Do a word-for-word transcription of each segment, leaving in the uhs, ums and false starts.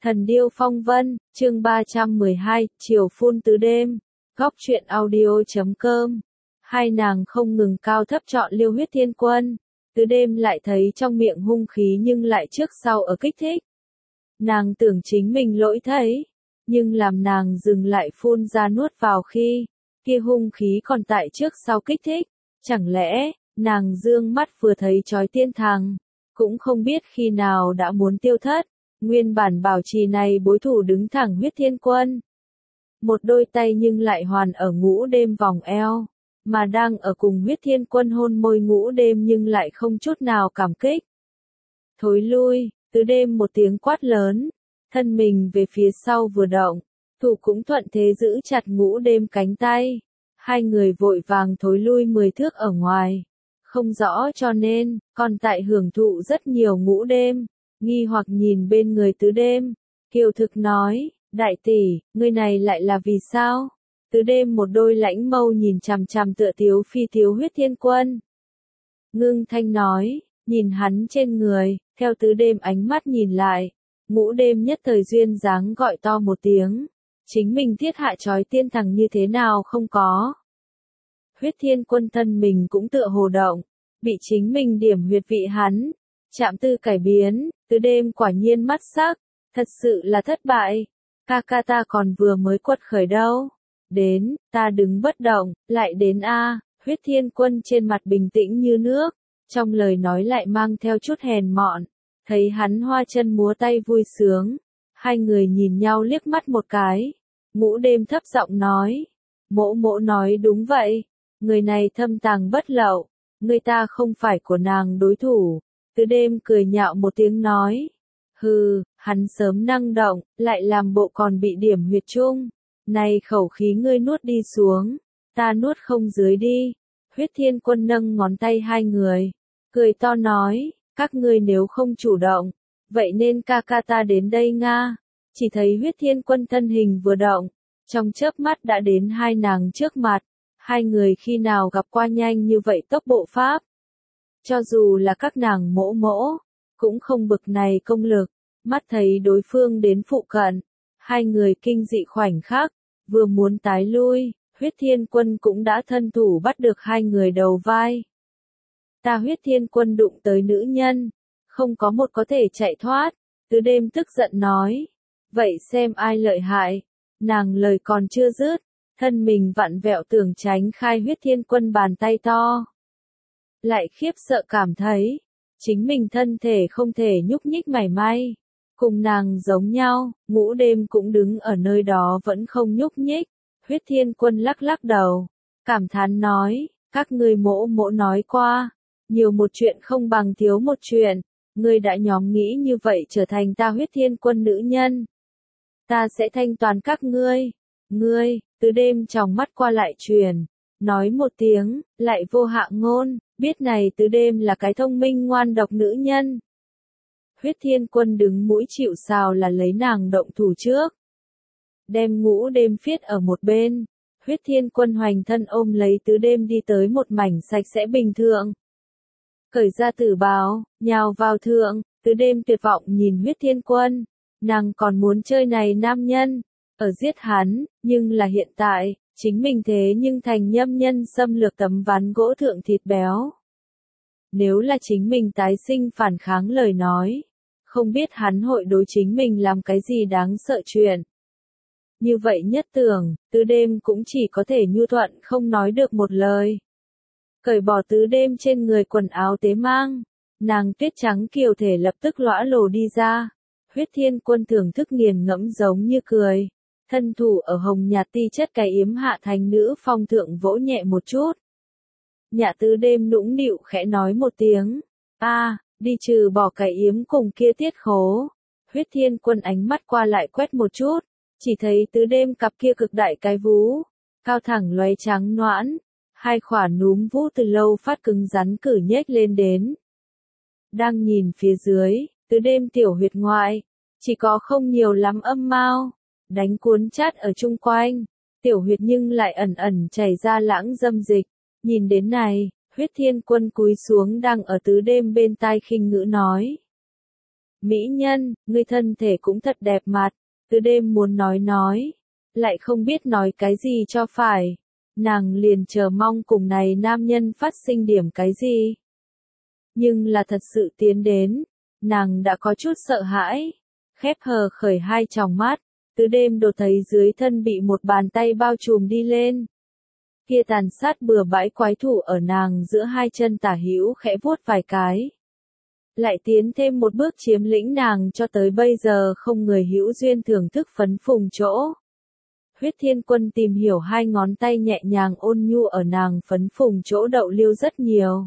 Thần điêu phong vân, chương ba trăm mười hai, chiều phun tứ đêm. Góc truyện audio chấm com. Hai nàng không ngừng cao thấp chọn Liêu Huyết Thiên Quân. Tứ đêm lại thấy trong miệng hung khí nhưng lại trước sau ở kích thích. Nàng tưởng chính mình lỗi thấy, nhưng làm nàng dừng lại phun ra nuốt vào khi kia hung khí còn tại trước sau kích thích. Chẳng lẽ, nàng dương mắt vừa thấy chói tiên thằng, cũng không biết khi nào đã muốn tiêu thất. Nguyên bản bảo trì này bối thủ đứng thẳng Huyết Thiên Quân. Một đôi tay nhưng lại hoàn ở ngũ đêm vòng eo, mà đang ở cùng Huyết Thiên Quân hôn môi ngũ đêm nhưng lại không chút nào cảm kích. Thối lui, tứ đêm một tiếng quát lớn, thân mình về phía sau vừa động, thủ cũng thuận thế giữ chặt ngũ đêm cánh tay. Hai người vội vàng thối lui mười thước ở ngoài. Không rõ cho nên, còn tại hưởng thụ rất nhiều ngũ đêm. Nghi hoặc nhìn bên người tứ đêm, kiều thực nói, đại tỷ, người này lại là vì sao? Tứ đêm một đôi lãnh mâu nhìn chằm chằm tựa tiếu phi tiếu Huyết Thiên Quân. Ngưng thanh nói, nhìn hắn trên người, theo tứ đêm ánh mắt nhìn lại, ngũ đêm nhất thời duyên dáng gọi to một tiếng, chính mình thiết hạ trói tiên thằng như thế nào không có. Huyết Thiên Quân thân mình cũng tựa hồ động, bị chính mình điểm huyệt vị hắn, chạm tư cải biến. Tứ đêm quả nhiên mắt sắc, thật sự là thất bại. Ca ca ta còn vừa mới quật khởi đâu. Đến, ta đứng bất động, lại đến a. Huyết Thiên Quân trên mặt bình tĩnh như nước, trong lời nói lại mang theo chút hèn mọn. Thấy hắn hoa chân múa tay vui sướng, hai người nhìn nhau liếc mắt một cái. Ngũ đêm thấp giọng nói, mỗ mỗ nói đúng vậy, người này thâm tàng bất lậu, người ta không phải của nàng đối thủ. Tứ đêm cười nhạo một tiếng nói, hừ, hắn sớm năng động, lại làm bộ còn bị điểm huyệt chung. Này khẩu khí ngươi nuốt đi xuống, ta nuốt không dưới đi. Huyết Thiên Quân nâng ngón tay hai người, cười to nói, các ngươi nếu không chủ động, vậy nên ca ca ta đến đây nga. Chỉ thấy Huyết Thiên Quân thân hình vừa động, trong chớp mắt đã đến hai nàng trước mặt. Hai người khi nào gặp qua nhanh như vậy tốc bộ pháp. Cho dù là các nàng mỗ mỗ, cũng không bực này công lực, mắt thấy đối phương đến phụ cận, hai người kinh dị khoảnh khắc, vừa muốn tái lui, Huyết Thiên Quân cũng đã thân thủ bắt được hai người đầu vai. Ta Huyết Thiên Quân đụng tới nữ nhân, không có một có thể chạy thoát. Tứ đêm tức giận nói, vậy xem ai lợi hại. Nàng lời còn chưa dứt, thân mình vặn vẹo tưởng tránh khai Huyết Thiên Quân bàn tay to. Lại khiếp sợ cảm thấy, chính mình thân thể không thể nhúc nhích mảy may. Cùng nàng giống nhau, ngũ đêm cũng đứng ở nơi đó vẫn không nhúc nhích. Huyết Thiên Quân lắc lắc đầu, cảm thán nói, các ngươi mỗ mỗ nói qua, nhiều một chuyện không bằng thiếu một chuyện. Ngươi đã nhóm nghĩ như vậy trở thành ta Huyết Thiên Quân nữ nhân. Ta sẽ thanh toàn các ngươi. Ngươi, tứ đêm trong mắt qua lại truyền, nói một tiếng, lại vô hạ ngôn. Biết này tứ đêm là cái thông minh ngoan độc nữ nhân. Huyết Thiên Quân đứng mũi chịu sào là lấy nàng động thủ trước. Đem ngũ đêm phiết ở một bên. Huyết Thiên Quân hoành thân ôm lấy tứ đêm đi tới một mảnh sạch sẽ bình thường. Cởi ra tử bào, nhào vào thượng, tứ đêm tuyệt vọng nhìn Huyết Thiên Quân. Nàng còn muốn chơi này nam nhân, ở giết hắn, nhưng là hiện tại. Chính mình thế nhưng thành nhâm nhân xâm lược tấm ván gỗ thượng thịt béo. Nếu là chính mình tái sinh phản kháng lời nói, không biết hắn hội đối chính mình làm cái gì đáng sợ chuyện. Như vậy nhất tưởng, tứ đêm cũng chỉ có thể nhu thuận không nói được một lời. Cởi bỏ tứ đêm trên người quần áo tế mang, nàng tuyết trắng kiều thể lập tức lõa lồ đi ra. Huyết Thiên Quân thưởng thức nghiền ngẫm giống như cười. Thân thủ ở hồng nhạt ti chất cái yếm hạ thành nữ phong thượng vỗ nhẹ một chút. Nhạ tứ đêm nũng nịu khẽ nói một tiếng. A, à, đi trừ bỏ cái yếm cùng kia tiết khố. Huyết Thiên Quân ánh mắt qua lại quét một chút. Chỉ thấy tứ đêm cặp kia cực đại cái vú. Cao thẳng loé trắng noãn. Hai khỏa núm vú từ lâu phát cứng rắn cử nhếch lên đến. Đang nhìn phía dưới, tứ đêm tiểu huyệt ngoại. Chỉ có không nhiều lắm âm mao. Đánh cuốn chát ở chung quanh, tiểu huyệt nhưng lại ẩn ẩn chảy ra lãng dâm dịch. Nhìn đến này, Huyết Thiên Quân cúi xuống đang ở tứ đêm bên tai khinh ngữ nói. Mỹ nhân, ngươi thân thể cũng thật đẹp mặt. Từ đêm muốn nói nói, lại không biết nói cái gì cho phải. Nàng liền chờ mong cùng này nam nhân phát sinh điểm cái gì. Nhưng là thật sự tiến đến, nàng đã có chút sợ hãi. Khép hờ khởi hai tròng mắt, từ đêm đột thấy dưới thân bị một bàn tay bao trùm đi lên. Kia tàn sát bừa bãi quái thủ ở nàng giữa hai chân tả hữu khẽ vuốt vài cái. Lại tiến thêm một bước chiếm lĩnh nàng cho tới bây giờ không người hữu duyên thưởng thức phấn phùng chỗ. Huyết Thiên Quân tìm hiểu hai ngón tay nhẹ nhàng ôn nhu ở nàng phấn phùng chỗ đậu liêu rất nhiều.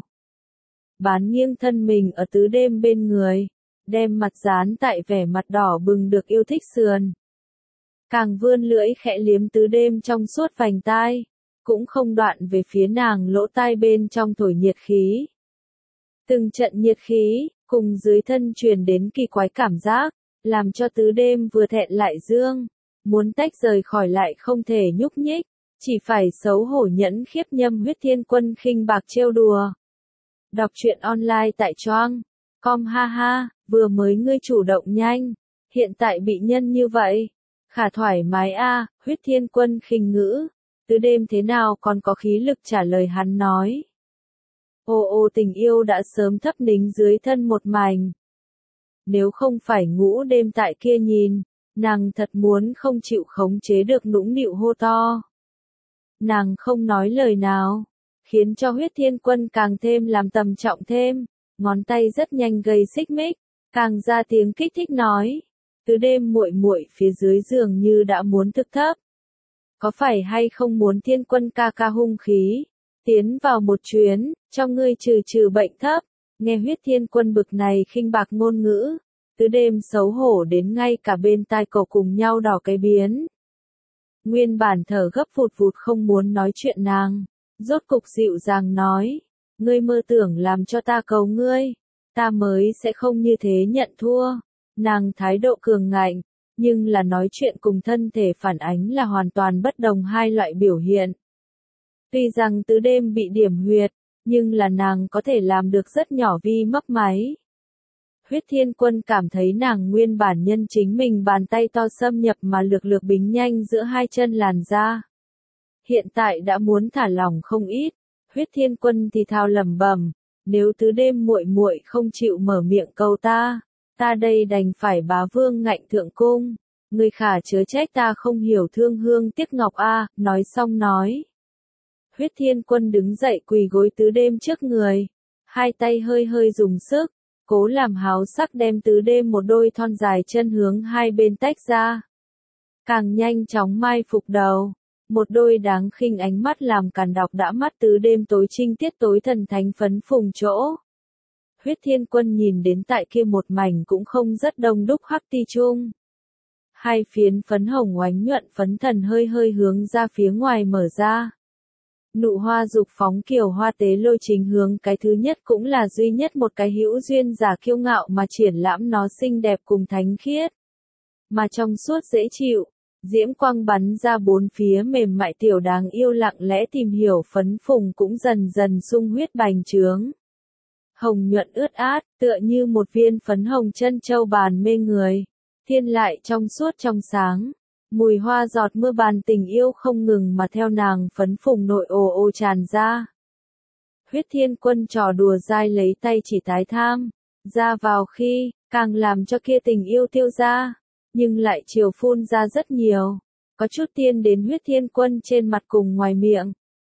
Bán nghiêng thân mình ở tứ đêm bên người, đem mặt dán tại vẻ mặt đỏ bừng được yêu thích sườn. Càng vươn lưỡi khẽ liếm tứ đêm trong suốt vành tai, cũng không đoạn về phía nàng lỗ tai bên trong thổi nhiệt khí. Từng trận nhiệt khí, cùng dưới thân truyền đến kỳ quái cảm giác, làm cho tứ đêm vừa thẹn lại dương, muốn tách rời khỏi lại không thể nhúc nhích, chỉ phải xấu hổ nhẫn khiếp nhâm Huyết Thiên Quân khinh bạc trêu đùa. Đọc truyện online tại choang com ha ha, vừa mới ngươi chủ động nhanh, hiện tại bị nhân như vậy. Khả thoải mái a, Huyết Thiên Quân khinh ngữ, tứ đêm thế nào còn có khí lực trả lời hắn nói. Ô ô tình yêu đã sớm thấp nính dưới thân một mảnh. Nếu không phải ngũ đêm tại kia nhìn, nàng thật muốn không chịu khống chế được nũng nịu hô to. Nàng không nói lời nào, khiến cho Huyết Thiên Quân càng thêm làm tầm trọng thêm, ngón tay rất nhanh gây xích mích, càng ra tiếng kích thích nói. Từ đêm muội muội phía dưới giường như đã muốn thực thấp. Có phải hay không muốn Thiên Quân ca ca hung khí, tiến vào một chuyến, cho ngươi trừ trừ bệnh thấp. Nghe Huyết Thiên Quân bực này khinh bạc ngôn ngữ, từ đêm xấu hổ đến ngay cả bên tai cổ cùng nhau đỏ cái biến. Nguyên bản thở gấp phụt phụt không muốn nói chuyện nàng, rốt cục dịu dàng nói, ngươi mơ tưởng làm cho ta cầu ngươi, ta mới sẽ không như thế nhận thua. Nàng thái độ cường ngạnh, nhưng là nói chuyện cùng thân thể phản ánh là hoàn toàn bất đồng hai loại biểu hiện. Tuy rằng tứ đêm bị điểm huyệt, nhưng là nàng có thể làm được rất nhỏ vi mấp máy. Huyết Thiên Quân cảm thấy nàng nguyên bản nhân chính mình bàn tay to xâm nhập mà lược lược bính nhanh giữa hai chân làn da. Hiện tại đã muốn thả lỏng không ít, Huyết Thiên Quân thì thào lẩm bẩm, nếu tứ đêm muội muội không chịu mở miệng cầu ta, ta đây đành phải bá vương ngạnh thượng cung, người khả chớ trách ta không hiểu thương hương tiếc ngọc a. Nói xong nói. Huyết Thiên Quân đứng dậy quỳ gối tứ đêm trước người, hai tay hơi hơi dùng sức, cố làm háo sắc đem tứ đêm một đôi thon dài chân hướng hai bên tách ra. Càng nhanh chóng mai phục đầu, một đôi đáng khinh ánh mắt làm càn đọc đã mắt tứ đêm tối trinh tiết tối thần thánh phấn phùng chỗ. Huyết Thiên Quân nhìn đến tại kia một mảnh cũng không rất đông đúc hắc ti chung. Hai phiến phấn hồng oánh nhuận phấn thần hơi hơi hướng ra phía ngoài mở ra. Nụ hoa dục phóng kiều hoa tế lôi chính hướng cái thứ nhất cũng là duy nhất một cái hữu duyên giả kiêu ngạo mà triển lãm nó xinh đẹp cùng thánh khiết. Mà trong suốt dễ chịu, diễm quang bắn ra bốn phía mềm mại tiểu đáng yêu lặng lẽ tìm hiểu phấn phùng cũng dần dần sung huyết bành trướng. Hồng nhuận ướt át, tựa như một viên phấn hồng chân châu bàn mê người, thiên lại trong suốt trong sáng. Mùi hoa giọt mưa bàn tình yêu không ngừng mà theo nàng phấn phùng nội ồ ồ tràn ra. Huyết Thiên Quân trò đùa dai lấy tay chỉ tái tham, ra vào khi, càng làm cho kia tình yêu tiêu ra, nhưng lại chiều phun ra rất nhiều, có chút tiên đến Huyết Thiên Quân trên mặt cùng ngoài miệng.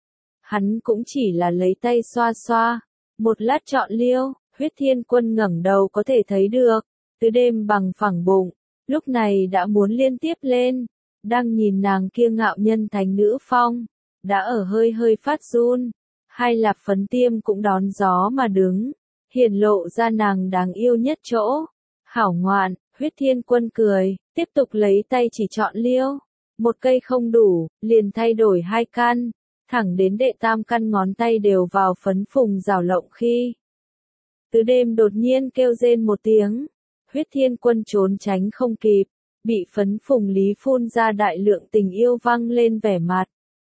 Hắn cũng chỉ là lấy tay xoa xoa, một lát chọn liêu, Huyết Thiên Quân ngẩng đầu có thể thấy được, từ đêm bằng phẳng bụng, lúc này đã muốn liên tiếp lên. Đang nhìn nàng kia ngạo nhân thánh nữ phong, đã ở hơi hơi phát run, hai lạp phấn tiêm cũng đón gió mà đứng, hiển lộ ra nàng đáng yêu nhất chỗ. Hảo ngoạn, Huyết Thiên Quân cười, tiếp tục lấy tay chỉ chọn liêu, một cây không đủ, liền thay đổi hai căn, thẳng đến đệ tam căn ngón tay đều vào phấn phùng rào lộng khi. Từ đêm đột nhiên kêu rên một tiếng, Huyết Thiên Quân trốn tránh không kịp. Bị phấn phùng lý phun ra đại lượng tình yêu văng lên vẻ mặt.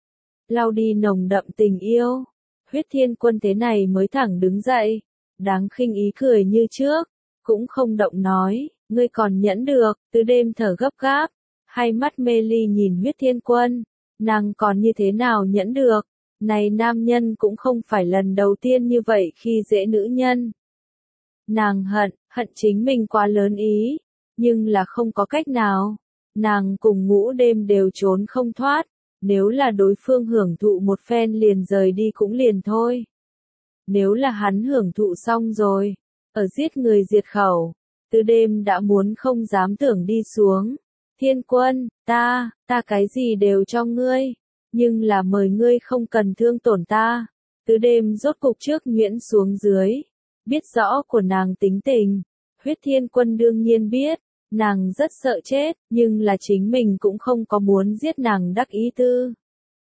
Lau đi nồng đậm tình yêu. Huyết Thiên Quân thế này mới thẳng đứng dậy. Đáng khinh ý cười như trước. cũng không động nói, ngươi còn nhẫn được, Từ đêm thở gấp gáp, hai mắt mê ly nhìn Huyết Thiên Quân, nàng còn như thế nào nhẫn được, này nam nhân cũng không phải lần đầu tiên như vậy khi dễ nữ nhân. Nàng hận, hận chính mình quá lớn ý, nhưng là không có cách nào, nàng cùng Ngũ Đêm đều trốn không thoát, nếu là đối phương hưởng thụ một phen liền rời đi cũng liền thôi. Nếu là hắn hưởng thụ xong rồi, ở giết người diệt khẩu, Từ đêm đã muốn không dám tưởng đi xuống. Thiên Quân, ta, ta cái gì đều cho ngươi, nhưng là mời ngươi không cần thương tổn ta. Từ đêm rốt cục trước nhuyễn xuống dưới, biết rõ của nàng tính tình. Huyết Thiên Quân đương nhiên biết, nàng rất sợ chết, nhưng là chính mình cũng không có muốn giết nàng đắc ý tư.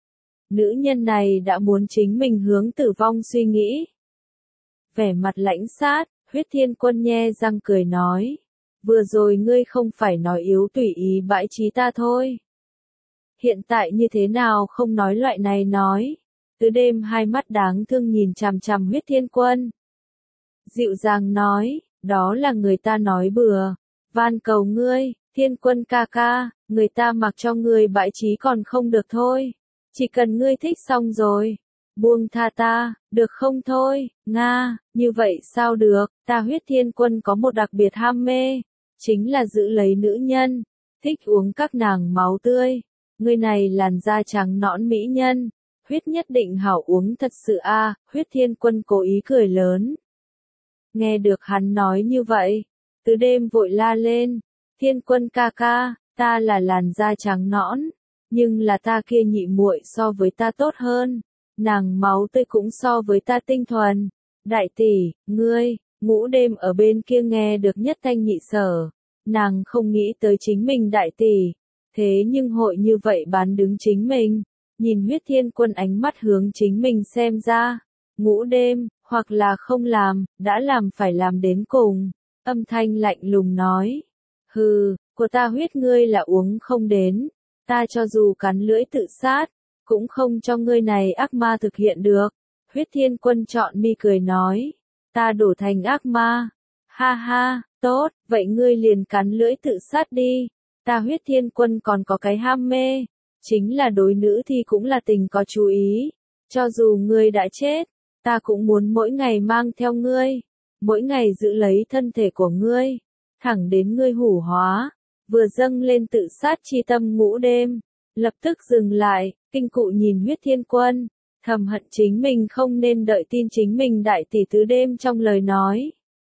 Nữ nhân này đã muốn chính mình hướng tử vong suy nghĩ. Vẻ mặt lãnh sát, Huyết Thiên Quân nhe răng cười nói. Vừa rồi ngươi không phải nói yếu tùy ý bãi trí ta thôi. Hiện tại như thế nào không nói loại này nói. Từ đêm hai mắt đáng thương nhìn chằm chằm Huyết Thiên Quân. Dịu dàng nói, đó là người ta nói bừa. Van cầu ngươi, Thiên Quân ca ca, người ta mặc cho ngươi bãi trí còn không được thôi. Chỉ cần ngươi thích xong rồi. Buông tha ta, được không thôi, Nga, như vậy sao được, ta Huyết Thiên Quân có một đặc biệt ham mê, chính là giữ lấy nữ nhân, thích uống các nàng máu tươi, người này làn da trắng nõn mỹ nhân, huyết nhất định hảo uống thật sự a. À, Huyết Thiên Quân cố ý cười lớn. Nghe được hắn nói như vậy, Từ đêm vội la lên, Thiên Quân ca ca, ta là làn da trắng nõn, nhưng là ta kia nhị muội so với ta tốt hơn. Nàng máu tươi cũng so với ta tinh thuần. Đại tỷ, ngươi, Ngũ Đêm ở bên kia nghe được nhất thanh nhị sở. Nàng không nghĩ tới chính mình đại tỷ. Thế nhưng hội như vậy bán đứng chính mình. Nhìn Huyết Thiên Quân ánh mắt hướng chính mình xem ra. Ngũ Đêm, hoặc là không làm, đã làm phải làm đến cùng. Âm thanh lạnh lùng nói. Hừ, của ta huyết ngươi là uống không đến. Ta cho dù cắn lưỡi tự sát. Cũng không cho ngươi này ác ma thực hiện được. Huyết Thiên Quân chọn mi cười nói. Ta đổ thành ác ma. Ha ha, tốt, vậy ngươi liền cắn lưỡi tự sát đi. Ta Huyết Thiên Quân còn có cái ham mê. Chính là đối nữ thì cũng là tình có chú ý. Cho dù ngươi đã chết, ta cũng muốn mỗi ngày mang theo ngươi. Mỗi ngày giữ lấy thân thể của ngươi. Thẳng đến ngươi hủ hóa. Vừa dâng lên tự sát chi tâm Ngũ Đêm. Lập tức dừng lại, kinh cụ nhìn Huyết Thiên Quân, thầm hận chính mình không nên đợi tin chính mình đại tỷ Từ đêm trong lời nói.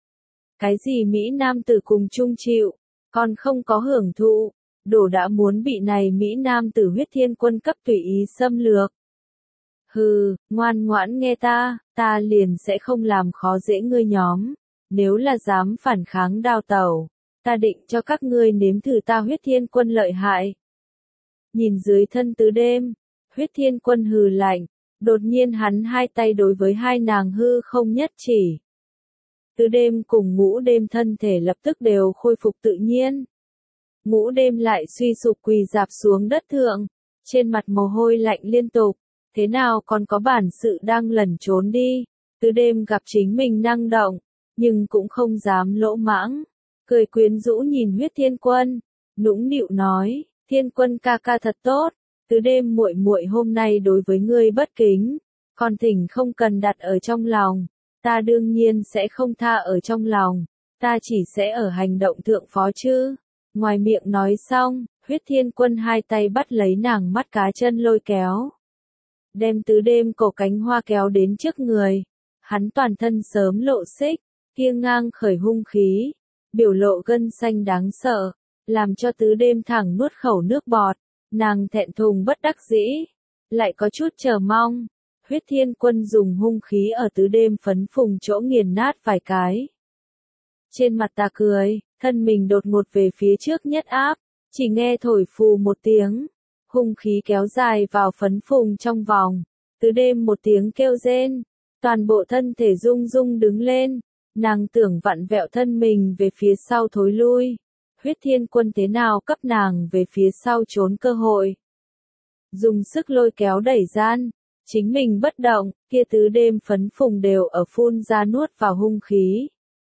Cái gì Mỹ Nam tử cùng chung chịu, còn không có hưởng thụ, đổ đã muốn bị này Mỹ Nam tử Huyết Thiên Quân cấp tùy ý xâm lược. Hừ, ngoan ngoãn nghe ta, ta liền sẽ không làm khó dễ ngươi nhóm, nếu là dám phản kháng đào tẩu, ta định cho các ngươi nếm thử ta Huyết Thiên Quân lợi hại. Nhìn dưới thân Từ đêm, Huyết Thiên Quân hừ lạnh, đột nhiên hắn hai tay đối với hai nàng hư không nhất chỉ. Từ đêm cùng Ngũ Đêm thân thể lập tức đều khôi phục tự nhiên. Ngũ Đêm lại suy sụp quỳ dạp xuống đất thượng, trên mặt mồ hôi lạnh liên tục, thế nào còn có bản sự đang lẩn trốn đi. Từ đêm gặp chính mình năng động, nhưng cũng không dám lỗ mãng, cười quyến rũ nhìn Huyết Thiên Quân, nũng nịu nói. Thiên Quân ca ca thật tốt, Từ đêm muội muội hôm nay đối với ngươi bất kính, còn thỉnh không cần đặt ở trong lòng, ta đương nhiên sẽ không tha ở trong lòng, ta chỉ sẽ ở hành động thượng phó chứ. Ngoài miệng nói xong, Huyết Thiên Quân hai tay bắt lấy nàng mắt cá chân lôi kéo, đem Từ đêm cổ cánh hoa kéo đến trước người, hắn toàn thân sớm lộ xích, kiêng ngang khởi hung khí, biểu lộ gân xanh đáng sợ. Làm cho Từ đêm thẳng nuốt khẩu nước bọt, nàng thẹn thùng bất đắc dĩ, lại có chút chờ mong. Huyết Thiên Quân dùng hung khí ở Từ đêm phấn phùng chỗ nghiền nát vài cái. Trên mặt ta cười, thân mình đột ngột về phía trước nhất áp, chỉ nghe thổi phù một tiếng, hung khí kéo dài vào phấn phùng trong vòng. Từ đêm một tiếng kêu rên, toàn bộ thân thể rung rung đứng lên, nàng tưởng vặn vẹo thân mình về phía sau thối lui. Huyết Thiên Quân thế nào cấp nàng về phía sau trốn cơ hội. Dùng sức lôi kéo đẩy gian, chính mình bất động, kia Từ đêm phấn phùng đều ở phun ra nuốt vào hung khí.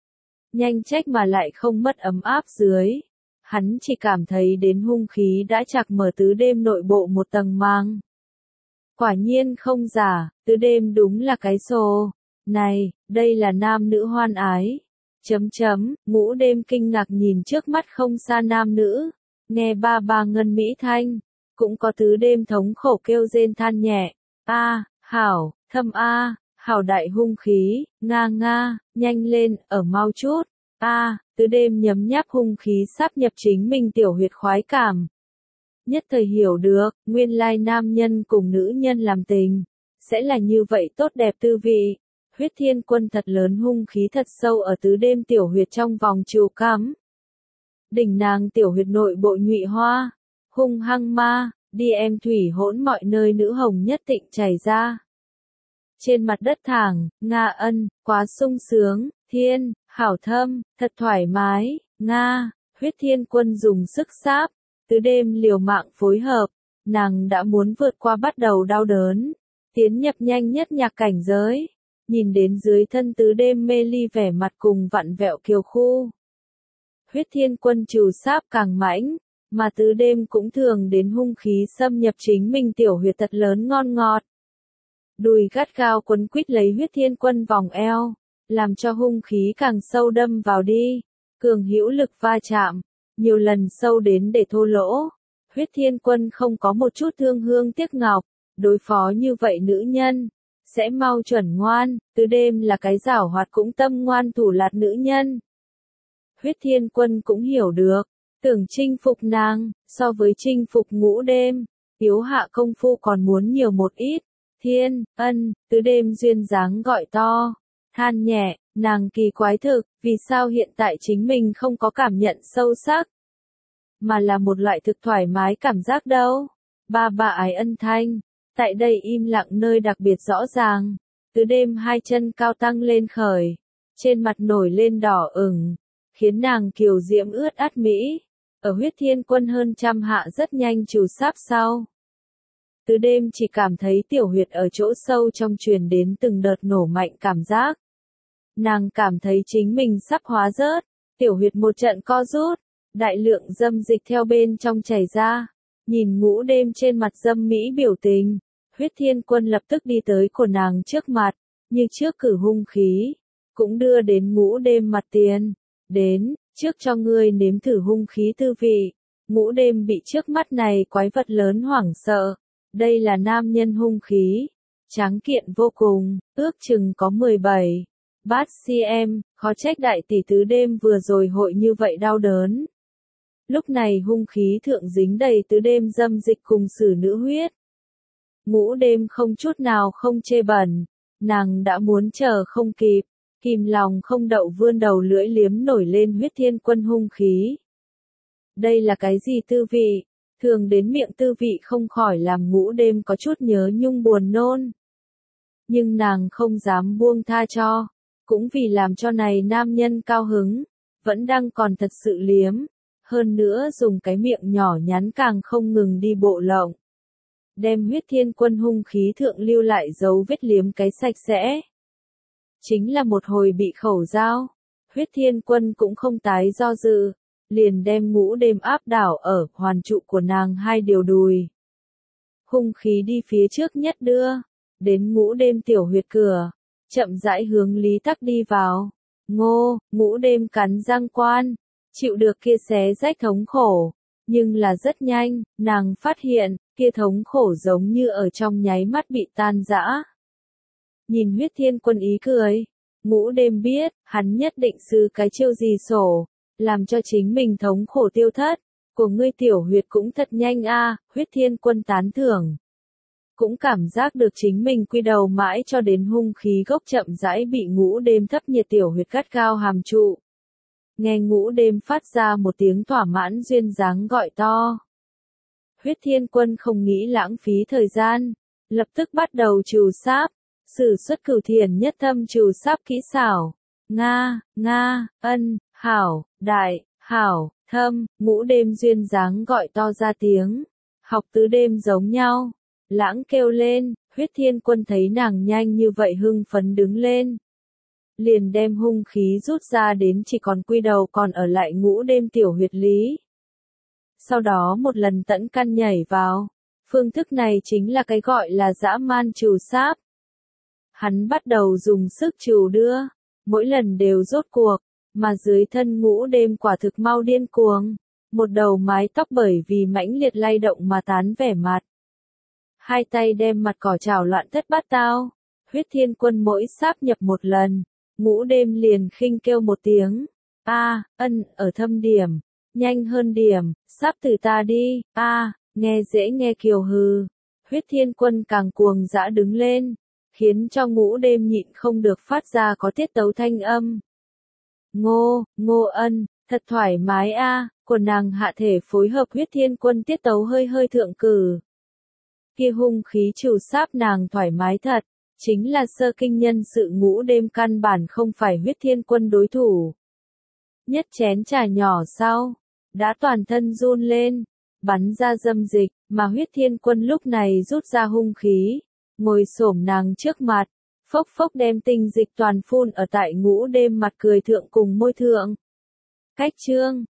nhanh trách mà lại không mất ấm áp dưới. Hắn chỉ cảm thấy đến hung khí đã chạc mở tứ đêm nội bộ một tầng màng. Quả nhiên không giả, tứ đêm đúng là cái sồ. Này, đây là nam nữ hoan ái. Chấm chấm, ngũ đêm kinh ngạc nhìn trước mắt không xa nam nữ. Nghe ba ba ngân mỹ thanh. Cũng có tứ đêm thống khổ kêu rên than nhẹ. A, hảo, thâm A, hảo đại hung khí, nga nga, nhanh lên, ở mau chút. A, tứ đêm nhấm nháp hung khí sắp nhập chính mình tiểu huyệt khoái cảm. Nhất thời hiểu được, nguyên lai nam nhân cùng nữ nhân làm tình, sẽ là như vậy tốt đẹp tư vị. Huyết thiên quân thật lớn hung khí thật sâu ở tứ đêm tiểu huyệt trong vòng chiều cắm. Đỉnh nàng tiểu huyệt nội bộ nhụy hoa, hung hăng ma, đi em thủy hỗn mọi nơi nữ hồng nhất tịnh chảy ra. Trên mặt đất thẳng, Nga ân, quá sung sướng, thiên, hảo thâm, thật thoải mái, Nga, huyết thiên quân dùng sức sáp, tứ đêm liều mạng phối hợp, nàng đã muốn vượt qua bắt đầu đau đớn, tiến nhập nhanh nhất nhạc cảnh giới, nhìn đến dưới thân tứ đêm mê ly vẻ mặt cùng vặn vẹo kiều khu. Huyết thiên quân trừ sáp càng mãnh, mà tứ đêm cũng thường đến hung khí xâm nhập chính mình tiểu huyệt thật lớn ngon ngọt. Đùi gắt gao quấn quýt lấy huyết thiên quân vòng eo, làm cho hung khí càng sâu đâm vào đi, cường hữu lực va chạm, nhiều lần sâu đến để thô lỗ. Huyết thiên quân không có một chút thương hương tiếc ngọc, đối phó như vậy nữ nhân, sẽ mau chuẩn ngoan, tứ đêm là cái giảo hoạt cũng tâm ngoan thủ lạt nữ nhân. Huyết thiên quân cũng hiểu được, tưởng chinh phục nàng, so với chinh phục ngũ đêm, yếu hạ công phu còn muốn nhiều một ít. Thiên, ân, tứ đêm duyên dáng gọi to, than nhẹ, nàng kỳ quái thực, vì sao hiện tại chính mình không có cảm nhận sâu sắc, mà là một loại thực thoải mái cảm giác đâu. Ba bà ái ân thanh, tại đây im lặng nơi đặc biệt rõ ràng, tứ đêm hai chân cao tăng lên khởi, trên mặt nổi lên đỏ ửng, khiến nàng kiều diễm ướt át mỹ, ở huyết thiên quân hơn trăm hạ rất nhanh trừ sáp sau. Tứ đêm chỉ cảm thấy tiểu huyệt ở chỗ sâu trong truyền đến từng đợt nổ mạnh cảm giác. Nàng cảm thấy chính mình sắp hóa rớt, tiểu huyệt một trận co rút, đại lượng dâm dịch theo bên trong chảy ra. Nhìn ngũ đêm trên mặt dâm mỹ biểu tình, huyết thiên quân lập tức đi tới của nàng trước mặt, như trước cử hung khí, cũng đưa đến ngũ đêm mặt tiền. Đến, trước cho ngươi nếm thử hung khí tư vị. Ngũ đêm bị trước mắt này quái vật lớn hoảng sợ. Đây là nam nhân hung khí, tráng kiện vô cùng, ước chừng có mười bảy, bát cm, khó trách đại tỷ tứ đêm vừa rồi hội như vậy đau đớn. Lúc này hung khí thượng dính đầy tứ đêm dâm dịch cùng sử nữ huyết. Ngũ đêm không chút nào không chê bẩn, nàng đã muốn chờ không kịp, kìm lòng không đậu vươn đầu lưỡi liếm nổi lên huyết thiên quân hung khí. Đây là cái gì tư vị? Thường đến miệng tư vị không khỏi làm ngũ đêm có chút nhớ nhung buồn nôn. Nhưng nàng không dám buông tha cho, cũng vì làm cho này nam nhân cao hứng, vẫn đang còn thật sự liếm, hơn nữa dùng cái miệng nhỏ nhắn càng không ngừng đi bộ lộng. Đem huyết thiên quân hung khí thượng lưu lại dấu vết liếm cái sạch sẽ. Chính là một hồi bị khẩu dao, huyết thiên quân cũng không tái do dự. Liền đem ngũ đêm áp đảo ở hoàn trụ của nàng hai điều đùi. Hung khí đi phía trước nhất đưa, đến ngũ đêm tiểu huyệt cửa, chậm rãi hướng Lý Tắc đi vào. Ngô, ngũ đêm cắn răng quan, chịu được kia xé rách thống khổ, nhưng là rất nhanh, nàng phát hiện, kia thống khổ giống như ở trong nháy mắt bị tan rã. Nhìn huyết thiên quân ý cười, ngũ đêm biết, hắn nhất định sư cái chiêu gì sổ. Làm cho chính mình thống khổ tiêu thất, của ngươi tiểu huyệt cũng thật nhanh a, huyết thiên quân tán thưởng. Cũng cảm giác được chính mình quy đầu mãi cho đến hung khí gốc chậm rãi bị ngũ đêm thấp nhiệt tiểu huyệt gắt gao hàm trụ. Nghe ngũ đêm phát ra một tiếng thỏa mãn duyên dáng gọi to. Huyết thiên quân không nghĩ lãng phí thời gian, lập tức bắt đầu trừ sáp, sử xuất cửu thiền nhất thâm trừ sáp kỹ xảo. Nga, Nga, ân, hảo, đại, hảo, thâm, ngũ đêm duyên dáng gọi to ra tiếng. Học tứ đêm giống nhau. Lãng kêu lên, huyết thiên quân thấy nàng nhanh như vậy hưng phấn đứng lên. liền đem hung khí rút ra đến chỉ còn quy đầu còn ở lại ngũ đêm tiểu huyệt lý. Sau đó một lần tẫn căn nhảy vào. Phương thức này chính là cái gọi là dã man trừ sáp. Hắn bắt đầu dùng sức trừ đưa, mỗi lần đều rốt cuộc, mà dưới thân ngũ đêm quả thực mau điên cuồng. Một đầu mái tóc bởi vì mãnh liệt lay động mà tán vẻ mặt. Hai tay đem mặt cỏ trào loạn thất bát tao. Huyết Thiên Quân mỗi sáp nhập một lần, ngũ đêm liền khinh kêu một tiếng. A, ân, ở thâm điểm, nhanh hơn điểm, sáp từ ta đi, a, nghe dễ nghe kiều hừ. Huyết Thiên Quân càng cuồng dã đứng lên, khiến cho ngũ đêm nhịn không được phát ra có tiết tấu thanh âm. Ngô, Ngô Ân, thật thoải mái a, của nàng hạ thể phối hợp Huyết Thiên Quân tiết tấu hơi hơi thượng cử. Kia hung khí trừ sáp nàng thoải mái thật, chính là sơ kinh nhân sự ngũ đêm căn bản không phải Huyết Thiên Quân đối thủ. Nhất chén trà nhỏ sau, đã toàn thân run lên, bắn ra dâm dịch, mà Huyết Thiên Quân lúc này rút ra hung khí, ngồi xổm nàng trước mặt, phốc phốc đem tinh dịch toàn phun ở tại ngũ đêm mặt cười thượng cùng môi thượng. Cách chương